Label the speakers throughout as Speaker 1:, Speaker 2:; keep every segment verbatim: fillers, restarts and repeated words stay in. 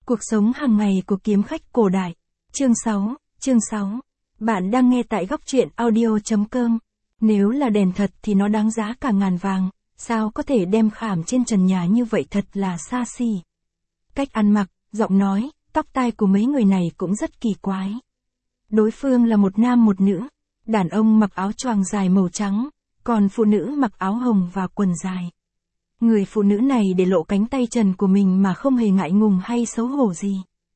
Speaker 1: Cuộc sống hàng ngày của kiếm khách cổ đại. Chương sáu, chương sáu. Bạn đang nghe tại góc truyện audio chấm com. Nếu là đèn thật thì nó đáng giá cả ngàn vàng, sao có thể đem khảm trên trần nhà như vậy, thật là xa xỉ. Cách ăn mặc, giọng nói, tóc tai của mấy người này cũng rất kỳ quái. Đối phương là một nam một nữ, đàn ông mặc áo choàng dài màu trắng, còn phụ nữ mặc áo hồng và quần dài. Người phụ nữ này để lộ cánh tay trần của mình mà không hề ngại ngùng hay xấu hổ gì.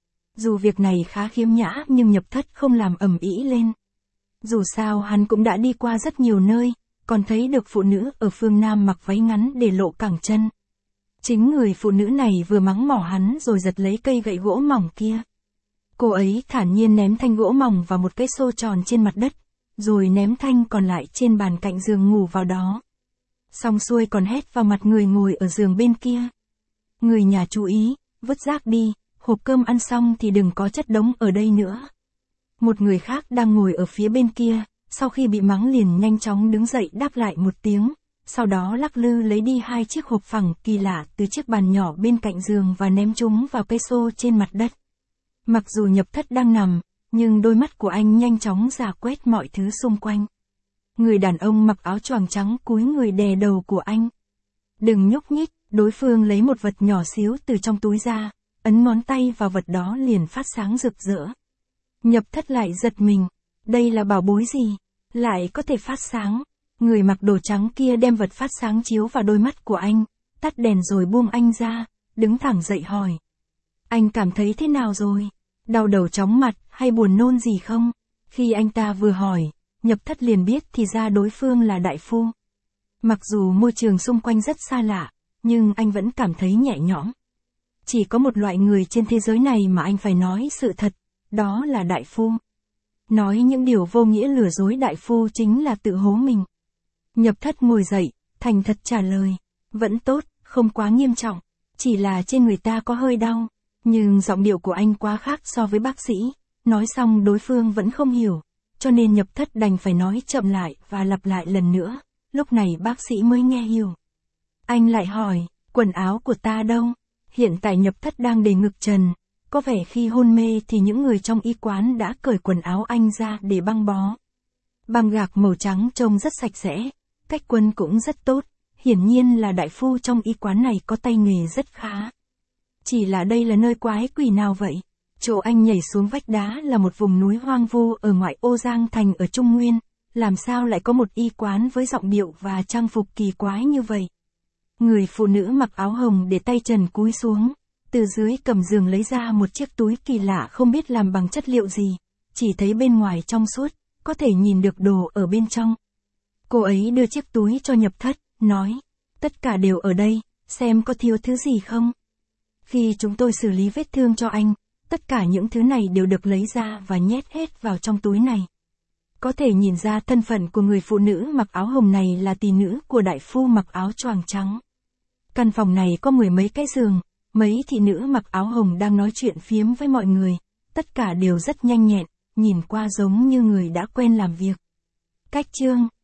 Speaker 1: Dù việc này khá khiếm nhã nhưng Nhập Thất không làm ầm ĩ lên. Dù sao hắn cũng đã đi qua rất nhiều nơi, còn thấy được phụ nữ ở phương Nam mặc váy ngắn để lộ cẳng chân. Chính người phụ nữ này vừa mắng mỏ hắn rồi giật lấy cây gậy gỗ mỏng kia. Cô ấy thản nhiên ném thanh gỗ mỏng vào một cái xô tròn trên mặt đất, rồi ném thanh còn lại trên bàn cạnh giường ngủ vào đó. Xong xuôi còn hét vào mặt người ngồi ở giường bên kia. Người nhà chú ý, vứt rác đi, hộp cơm ăn xong thì đừng có chất đống ở đây nữa. Một người khác đang ngồi ở phía bên kia, sau khi bị mắng liền nhanh chóng đứng dậy đáp lại một tiếng, sau đó lắc lư lấy đi hai chiếc hộp phẳng kỳ lạ từ chiếc bàn nhỏ bên cạnh giường và ném chúng vào cây xô trên mặt đất. Mặc dù Nhập Thất đang nằm, nhưng đôi mắt của anh nhanh chóng rà quét mọi thứ xung quanh. Người đàn ông mặc áo choàng trắng cúi người đè đầu của anh. Đừng nhúc nhích, đối phương lấy một vật nhỏ xíu từ trong túi ra, ấn ngón tay vào vật đó liền phát sáng rực rỡ. Nhập Thất lại giật mình, đây là bảo bối gì, lại có thể phát sáng. Người mặc đồ trắng kia đem vật phát sáng chiếu vào đôi mắt của anh, tắt đèn rồi buông anh ra, đứng thẳng dậy hỏi. Anh cảm thấy thế nào rồi? Đau đầu chóng mặt hay buồn nôn gì không? Khi anh ta vừa hỏi, Nhập Thất liền biết thì ra đối phương là đại phu. Mặc dù môi trường xung quanh rất xa lạ, nhưng anh vẫn cảm thấy nhẹ nhõm. Chỉ có một loại người trên thế giới này mà anh phải nói sự thật, đó là đại phu. Nói những điều vô nghĩa lừa dối đại phu chính là tự hố mình. Nhập Thất ngồi dậy, thành thật trả lời, vẫn tốt, không quá nghiêm trọng, chỉ là trên người ta có hơi đau. Nhưng giọng điệu của anh quá khác so với bác sĩ, nói xong đối phương vẫn không hiểu, cho nên Nhập Thất đành phải nói chậm lại và lặp lại lần nữa, lúc này bác sĩ mới nghe hiểu. Anh lại hỏi, quần áo của ta đâu? Hiện tại Nhập Thất đang để ngực trần, có vẻ khi hôn mê thì những người trong y quán đã cởi quần áo anh ra để băng bó. Băng gạc màu trắng trông rất sạch sẽ, cách quần cũng rất tốt, hiển nhiên là đại phu trong y quán này có tay nghề rất khá. Chỉ là đây là nơi quái quỷ nào vậy? Chỗ anh nhảy xuống vách đá là một vùng núi hoang vu ở ngoại ô Giang Thành ở Trung Nguyên, làm sao lại có một y quán với giọng điệu và trang phục kỳ quái như vậy? Người phụ nữ mặc áo hồng để tay trần cúi xuống, từ dưới cầm giường lấy ra một chiếc túi kỳ lạ không biết làm bằng chất liệu gì, chỉ thấy bên ngoài trong suốt, có thể nhìn được đồ ở bên trong. Cô ấy đưa chiếc túi cho Nhập Thất, nói, tất cả đều ở đây, xem có thiếu thứ gì không. Khi chúng tôi xử lý vết thương cho anh, tất cả những thứ này đều được lấy ra và nhét hết vào trong túi này. Có thể nhìn ra thân phận của người phụ nữ mặc áo hồng này là tỳ nữ của đại phu mặc áo choàng trắng. Căn phòng này có mười mấy cái giường, mấy thị nữ mặc áo hồng đang nói chuyện phiếm với mọi người, tất cả đều rất nhanh nhẹn, nhìn qua giống như người đã quen làm việc. Cách chương